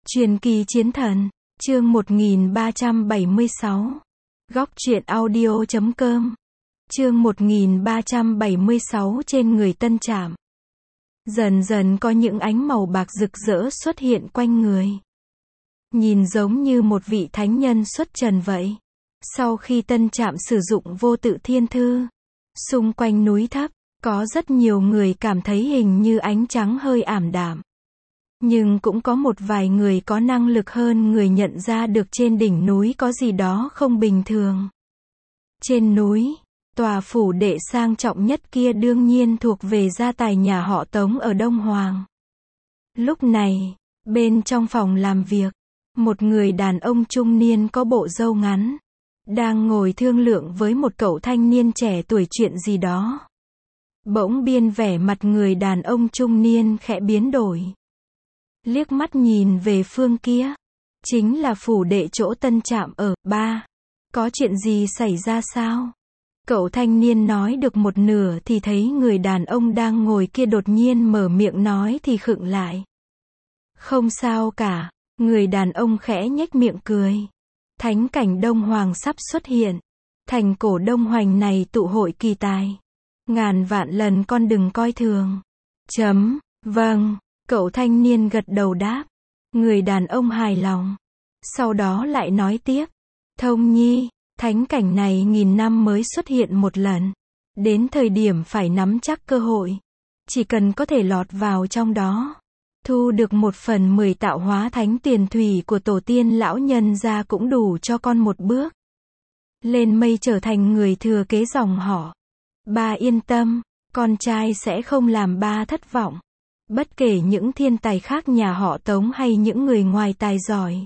Truyền kỳ chiến thần, chương 1376. Góc truyện audio.com. Chương 1376 trên người Tân Trạm. Dần dần có những ánh màu bạc rực rỡ xuất hiện quanh người. Nhìn giống như một vị thánh nhân xuất trần vậy. Sau khi Tân Trạm sử dụng vô tự thiên thư, xung quanh núi thấp, có rất nhiều người cảm thấy hình như ánh trắng hơi ảm đạm. Nhưng cũng có một vài người có năng lực hơn người nhận ra được trên đỉnh núi có gì đó không bình thường. Trên núi, tòa phủ đệ sang trọng nhất kia đương nhiên thuộc về gia tài nhà họ Tống ở Đông Hoàng. Lúc này, bên trong phòng làm việc, một người đàn ông trung niên có bộ râu ngắn, đang ngồi thương lượng với một cậu thanh niên trẻ tuổi chuyện gì đó. Bỗng biên vẻ mặt người đàn ông trung niên khẽ biến đổi. Liếc mắt nhìn về phương kia, chính là phủ đệ chỗ Tân Trạm ở. Ba, có chuyện gì xảy ra sao? Cậu thanh niên nói được một nửa thì thấy người đàn ông đang ngồi kia đột nhiên mở miệng nói thì khựng lại. Không sao cả, người đàn ông khẽ nhếch miệng cười. Thánh cảnh Đông Hoàng sắp xuất hiện. Thành cổ Đông Hoành này tụ hội kỳ tài. Ngàn vạn lần con đừng coi thường. Vâng. Cậu thanh niên gật đầu đáp. Người đàn ông hài lòng. Sau đó lại nói tiếp. Thông Nhi, thánh cảnh này nghìn năm mới xuất hiện một lần. Đến thời điểm phải nắm chắc cơ hội. Chỉ cần có thể lọt vào trong đó, thu được 1/10 tạo hóa thánh tiền thủy của tổ tiên lão nhân ra cũng đủ cho con một bước lên mây trở thành người thừa kế dòng họ. Ba yên tâm, con trai sẽ không làm ba thất vọng. Bất kể những thiên tài khác nhà họ Tống hay những người ngoài tài giỏi,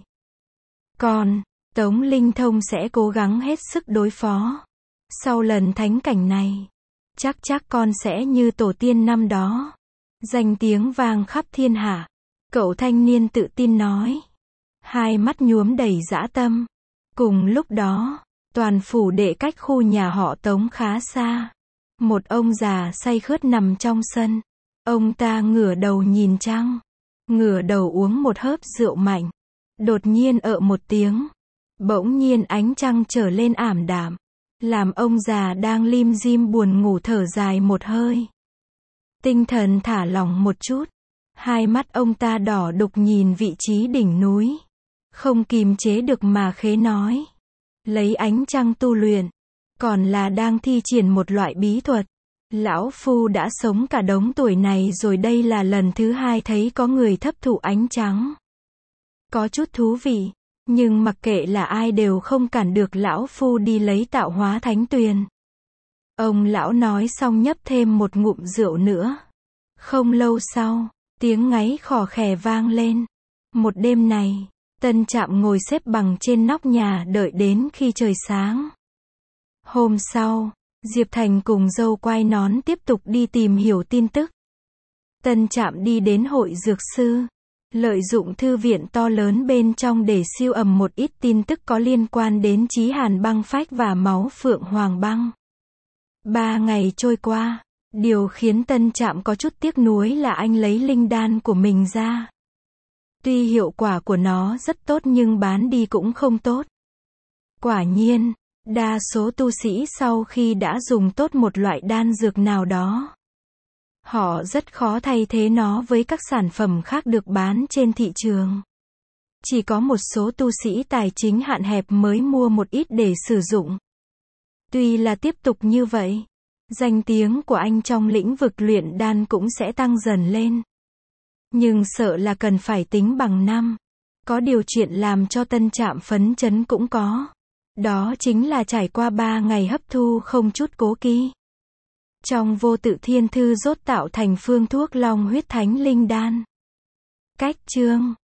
con, Tống Linh Thông sẽ cố gắng hết sức đối phó. Sau lần thánh cảnh này, chắc con sẽ như tổ tiên năm đó, danh tiếng vang khắp thiên hạ. Cậu thanh niên tự tin nói, hai mắt nhuốm đầy dã tâm. Cùng lúc đó, toàn phủ đệ cách khu nhà họ Tống khá xa. Một ông già say khướt nằm trong sân. Ông ta ngửa đầu nhìn trăng, ngửa đầu uống một hớp rượu mạnh. Đột nhiên một tiếng, bỗng nhiên ánh trăng trở lên ảm đạm, làm ông già đang lim dim buồn ngủ thở dài một hơi. Tinh thần thả lỏng một chút, hai mắt ông ta đỏ đục nhìn vị trí đỉnh núi, không kìm chế được mà khế nói. Lấy ánh trăng tu luyện, còn là đang thi triển một loại bí thuật. Lão Phu đã sống cả đống tuổi này rồi, đây là lần thứ hai thấy có người thấp thụ ánh trắng. Có chút thú vị, nhưng mặc kệ là ai đều không cản được Lão Phu đi lấy tạo hóa thánh tuyền. Ông lão nói xong nhấp thêm một ngụm rượu nữa. Không lâu sau, tiếng ngáy khò khè vang lên. Một đêm này, Tân Trạm ngồi xếp bằng trên nóc nhà đợi đến khi trời sáng. Hôm sau, Diệp Thành cùng dâu quai nón tiếp tục đi tìm hiểu tin tức. Tân Trạm đi đến hội dược sư, lợi dụng thư viện to lớn bên trong để siêu ầm một ít tin tức có liên quan đến Chí Hàn băng phách và máu Phượng Hoàng băng. 3 ngày trôi qua, điều khiến Tân Trạm có chút tiếc nuối là anh lấy linh đan của mình ra. Tuy hiệu quả của nó rất tốt nhưng bán đi cũng không tốt. Quả nhiên, đa số tu sĩ sau khi đã dùng tốt một loại đan dược nào đó, họ rất khó thay thế nó với các sản phẩm khác được bán trên thị trường. Chỉ có một số tu sĩ tài chính hạn hẹp mới mua một ít để sử dụng. Tuy là tiếp tục như vậy, danh tiếng của anh trong lĩnh vực luyện đan cũng sẽ tăng dần lên. Nhưng sợ là cần phải tính bằng năm. Có điều chuyện làm cho Tân Trạm phấn chấn cũng có. Đó chính là trải qua 3 ngày hấp thu không chút cố kỵ. Trong vô tự thiên thư rốt tạo thành phương thuốc long huyết thánh linh đan. Cách chương